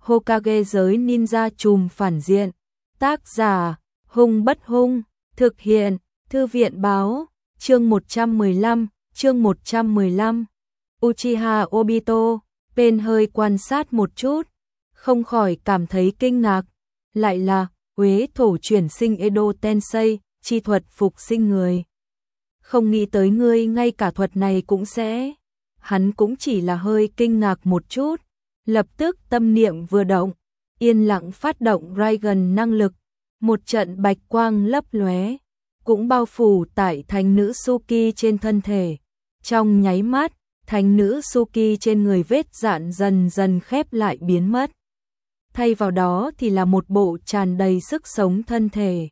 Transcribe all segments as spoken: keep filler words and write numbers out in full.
Hokage giới ninja trùm phản diện. Tác giả, Hung Bất Hung, thực hiện, Thư viện báo, chương một trăm mười lăm, chương một trăm mười lăm. Uchiha Obito, Pain hơi quan sát một chút, không khỏi cảm thấy kinh ngạc, lại là Uế thổ chuyển sinh Edo Tensei, chi thuật phục sinh người. Không nghĩ tới ngươi ngay cả thuật này cũng sẽ. Hắn cũng chỉ là hơi kinh ngạc một chút, lập tức tâm niệm vừa động, yên lặng phát động Raigan năng lực, một trận bạch quang lấp lóe, cũng bao phủ tại thánh nữ Suki trên thân thể. Trong nháy mắt, thánh nữ Suki trên người vết dạn dần dần khép lại biến mất. Thay vào đó thì là một bộ tràn đầy sức sống thân thể.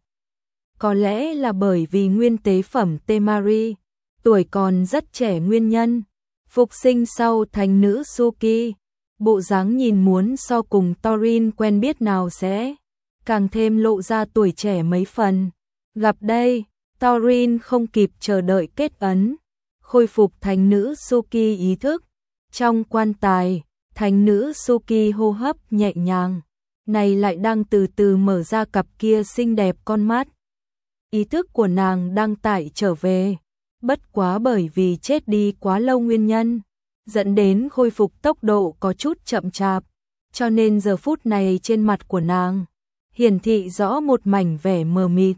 Có lẽ là bởi vì nguyên tế phẩm Temari, tuổi còn rất trẻ nguyên nhân, phục sinh sau thánh nữ Suki, bộ dáng nhìn muốn so cùng Thorin quen biết nào sẽ càng thêm lộ ra tuổi trẻ mấy phần. Gặp đây, Thorin không kịp chờ đợi kết ấn, khôi phục thánh nữ Suki ý thức. Trong quan tài, thánh nữ Suki hô hấp nhẹ nhàng, này lại đang từ từ mở ra cặp kia xinh đẹp con mắt. Ý thức của nàng đang tải trở về, bất quá bởi vì chết đi quá lâu nguyên nhân, dẫn đến khôi phục tốc độ có chút chậm chạp, cho nên giờ phút này trên mặt của nàng hiển thị rõ một mảnh vẻ mờ mịt.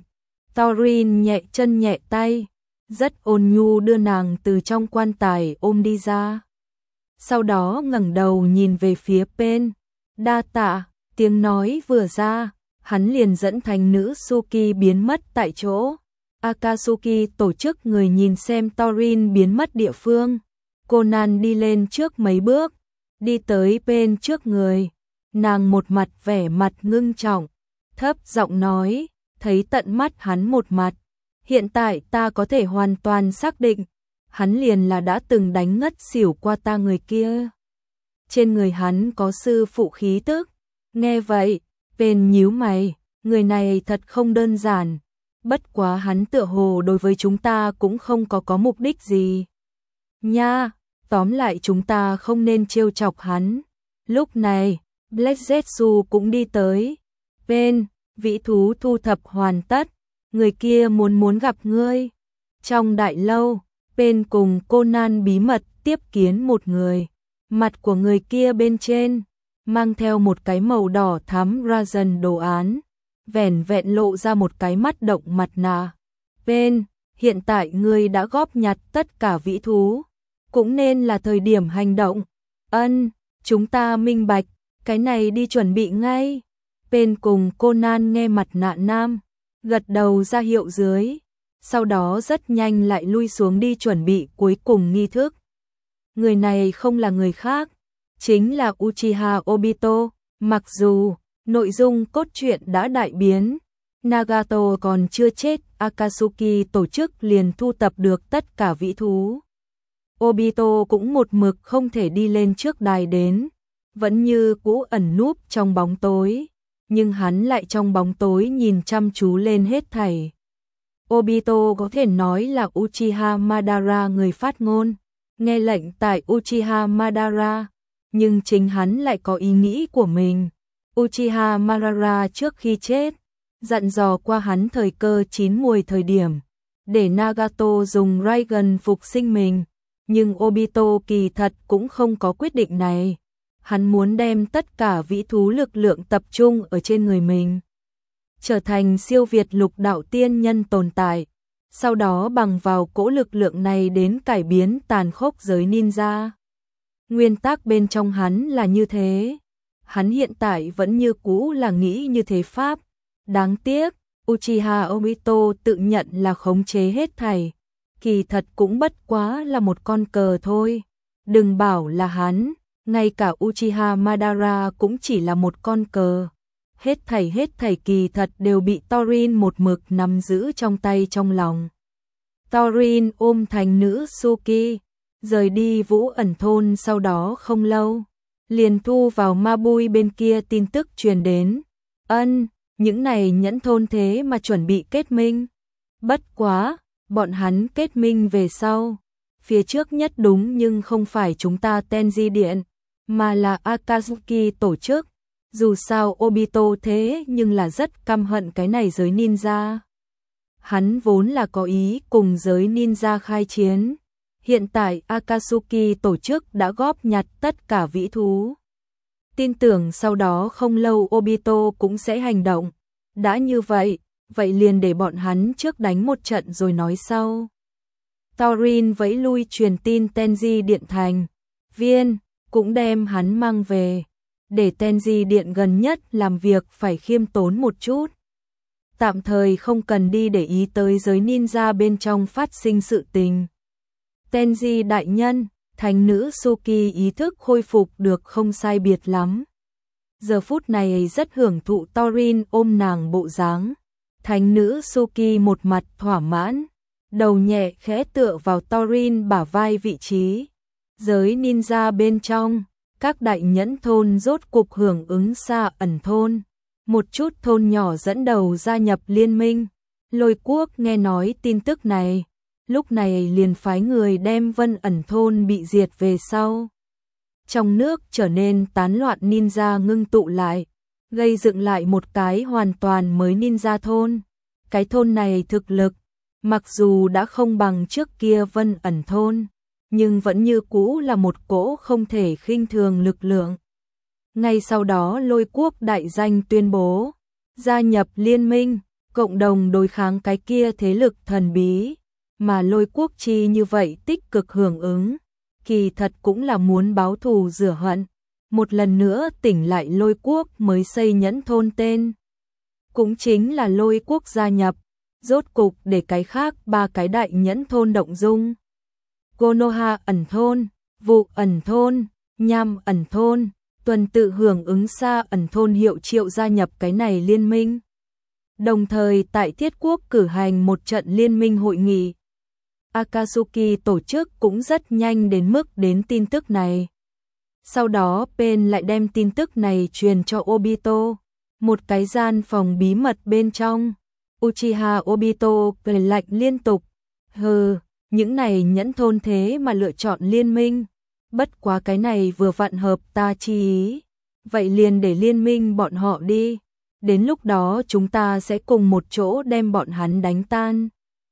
Thorin nhẹ chân nhẹ tay, rất ôn nhu đưa nàng từ trong quan tài ôm đi ra. Sau đó ngẩng đầu nhìn về phía Pain, đa tạ, tiếng nói vừa ra, hắn liền dẫn thánh nữ Suki biến mất tại chỗ. Akatsuki tổ chức người nhìn xem Thorin biến mất địa phương. Conan đi lên trước mấy bước, đi tới Pain trước người, nàng một mặt vẻ mặt ngưng trọng, thấp giọng nói, thấy tận mắt hắn một mặt, hiện tại ta có thể hoàn toàn xác định, hắn liền là đã từng đánh ngất xỉu qua ta người kia. Trên người hắn có sư phụ khí tức. Nghe vậy, Pain nhíu mày, người này thật không đơn giản, bất quá hắn tựa hồ đối với chúng ta cũng không có có mục đích gì. Nha, tóm lại chúng ta không nên trêu chọc hắn. Lúc này, Black Zetsu cũng đi tới. Pain, vĩ thú thu thập hoàn tất, người kia muốn muốn gặp ngươi. Trong đại lâu, Pain cùng Conan bí mật tiếp kiến một người. Mặt của người kia bên trên mang theo một cái màu đỏ thắm ra dần đồ án, vẻn vẹn lộ ra một cái mắt động mặt nạ. Pain, hiện tại ngươi đã góp nhặt tất cả vĩ thú, cũng nên là thời điểm hành động. Ân, chúng ta minh bạch, cái này đi chuẩn bị ngay. Pain cùng Conan nghe mặt nạ nam, gật đầu ra hiệu dưới, sau đó rất nhanh lại lui xuống đi chuẩn bị cuối cùng nghi thức. Người này không là người khác, chính là Uchiha Obito. Mặc dù nội dung cốt truyện đã đại biến, Nagato còn chưa chết, Akatsuki tổ chức liền thu tập được tất cả vĩ thú. Obito cũng một mực không thể đi lên trước đài đến, vẫn như cũ ẩn núp trong bóng tối, nhưng hắn lại trong bóng tối nhìn chăm chú lên hết thảy. Obito có thể nói là Uchiha Madara người phát ngôn, nghe lệnh tại Uchiha Madara, nhưng chính hắn lại có ý nghĩ của mình. Uchiha Madara trước khi chết, dặn dò qua hắn thời cơ chín muồi thời điểm, để Nagato dùng Raigan phục sinh mình, nhưng Obito kỳ thật cũng không có quyết định này. Hắn muốn đem tất cả vĩ thú lực lượng tập trung ở trên người mình, trở thành siêu việt lục đạo tiên nhân tồn tại, sau đó bằng vào cỗ lực lượng này đến cải biến tàn khốc giới ninja. Nguyên tắc bên trong hắn là như thế, hắn hiện tại vẫn như cũ là nghĩ như thế pháp. Đáng tiếc, Uchiha Obito tự nhận là khống chế hết thảy, kỳ thật cũng bất quá là một con cờ thôi. Đừng bảo là hắn, ngay cả Uchiha Madara cũng chỉ là một con cờ. Hết thảy hết thảy kỳ thật đều bị Thorin một mực nắm giữ trong tay trong lòng. Thorin ôm thành nữ Suki, rời đi Vũ Ẩn thôn sau đó không lâu, liền thu vào Mabui bên kia tin tức truyền đến. Ân, những này nhẫn thôn thế mà chuẩn bị kết minh. Bất quá, bọn hắn kết minh về sau. Phía trước nhất đúng nhưng không phải chúng ta Tenji Điện, mà là Akatsuki tổ chức. Dù sao Obito thế nhưng là rất căm hận cái này giới ninja. Hắn vốn là có ý cùng giới ninja khai chiến. Hiện tại Akatsuki tổ chức đã góp nhặt tất cả vĩ thú. Tin tưởng sau đó không lâu Obito cũng sẽ hành động. Đã như vậy, vậy liền để bọn hắn trước đánh một trận rồi nói sau. Taurin vẫy lui truyền tin Tenji Điện thành. Viên cũng đem hắn mang về. Để Tenji Điện gần nhất làm việc phải khiêm tốn một chút. Tạm thời không cần đi để ý tới giới ninja bên trong phát sinh sự tình. Tenji đại nhân, thánh nữ Suki ý thức khôi phục được không sai biệt lắm. Giờ phút này rất hưởng thụ Taurin ôm nàng bộ dáng. Thánh nữ Suki một mặt thỏa mãn, đầu nhẹ khẽ tựa vào Taurin bả vai vị trí. Giới ninja bên trong, các đại nhẫn thôn rốt cục hưởng ứng xa ẩn thôn. Một chút thôn nhỏ dẫn đầu gia nhập liên minh. Lôi Quốc nghe nói tin tức này, lúc này liền phái người đem Vân ẩn thôn bị diệt về sau. Trong nước trở nên tán loạn ninja ngưng tụ lại, gây dựng lại một cái hoàn toàn mới ninja thôn. Cái thôn này thực lực, mặc dù đã không bằng trước kia Vân ẩn thôn, nhưng vẫn như cũ là một cỗ không thể khinh thường lực lượng. Ngay sau đó Lôi Quốc đại danh tuyên bố, gia nhập liên minh, cộng đồng đối kháng cái kia thế lực thần bí, mà Lôi Quốc chi như vậy tích cực hưởng ứng, kỳ thật cũng là muốn báo thù rửa hận, một lần nữa tỉnh lại Lôi Quốc mới xây nhẫn thôn tên. Cũng chính là Lôi Quốc gia nhập, rốt cục để cái khác ba cái đại nhẫn thôn động dung. Konoha ẩn thôn, Vụ ẩn thôn, Nham ẩn thôn, tuần tự hưởng ứng xa ẩn thôn hiệu triệu gia nhập cái này liên minh. Đồng thời tại Thiết Quốc cử hành một trận liên minh hội nghị. Akatsuki tổ chức cũng rất nhanh đến mức đến tin tức này. Sau đó Pen lại đem tin tức này truyền cho Obito. Một cái gian phòng bí mật bên trong. Uchiha Obito cười lạnh liên tục. Hừ, những này nhẫn thôn thế mà lựa chọn liên minh. Bất quá cái này vừa vặn hợp ta chi ý. Vậy liền để liên minh bọn họ đi. Đến lúc đó chúng ta sẽ cùng một chỗ đem bọn hắn đánh tan.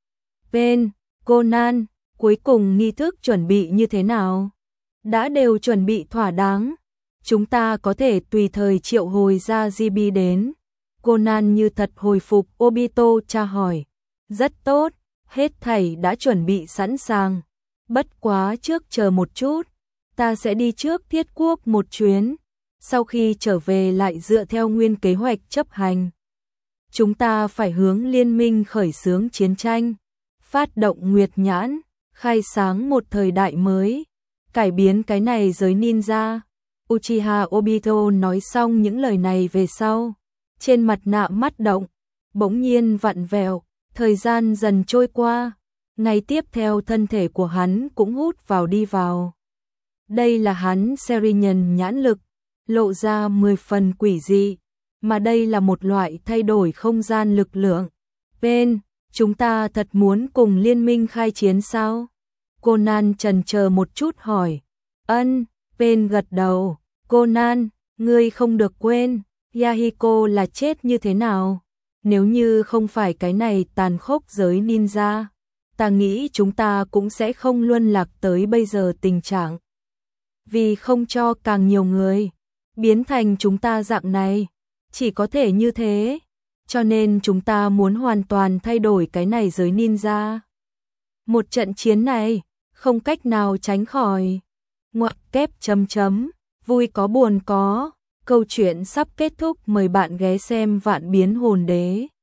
Pen, Conan, cuối cùng nghi thức chuẩn bị như thế nào? Đã đều chuẩn bị thỏa đáng. Chúng ta có thể tùy thời triệu hồi ra gi bê đến. Conan như thật hồi phục Obito tra hỏi. Rất tốt, hết thảy đã chuẩn bị sẵn sàng. Bất quá trước chờ một chút. Ta sẽ đi trước Thiết Quốc một chuyến. Sau khi trở về lại dựa theo nguyên kế hoạch chấp hành. Chúng ta phải hướng liên minh khởi xướng chiến tranh. Phát động Nguyệt Nhãn, khai sáng một thời đại mới. Cải biến cái này giới ninja. Uchiha Obito nói xong những lời này về sau. Trên mặt nạ mắt động, bỗng nhiên vặn vẹo, thời gian dần trôi qua. Ngày tiếp theo thân thể của hắn cũng hút vào đi vào. Đây là hắn Serinhân nhãn lực, lộ ra mười phần quỷ dị. Mà đây là một loại thay đổi không gian lực lượng. Pen, chúng ta thật muốn cùng liên minh khai chiến sao? Conan chần chờ một chút hỏi. Ân, Pen gật đầu. Conan, ngươi không được quên, Yahiko là chết như thế nào? Nếu như không phải cái này tàn khốc giới ninja, ta nghĩ chúng ta cũng sẽ không luân lạc tới bây giờ tình trạng. Vì không cho càng nhiều người biến thành chúng ta dạng này, chỉ có thể như thế. Cho nên chúng ta muốn hoàn toàn thay đổi cái này giới ninja. Một trận chiến này, không cách nào tránh khỏi. Ngoặc kép chấm chấm, vui có buồn có. Câu chuyện sắp kết thúc, mời bạn ghé xem Vạn Biến Hồn Đế.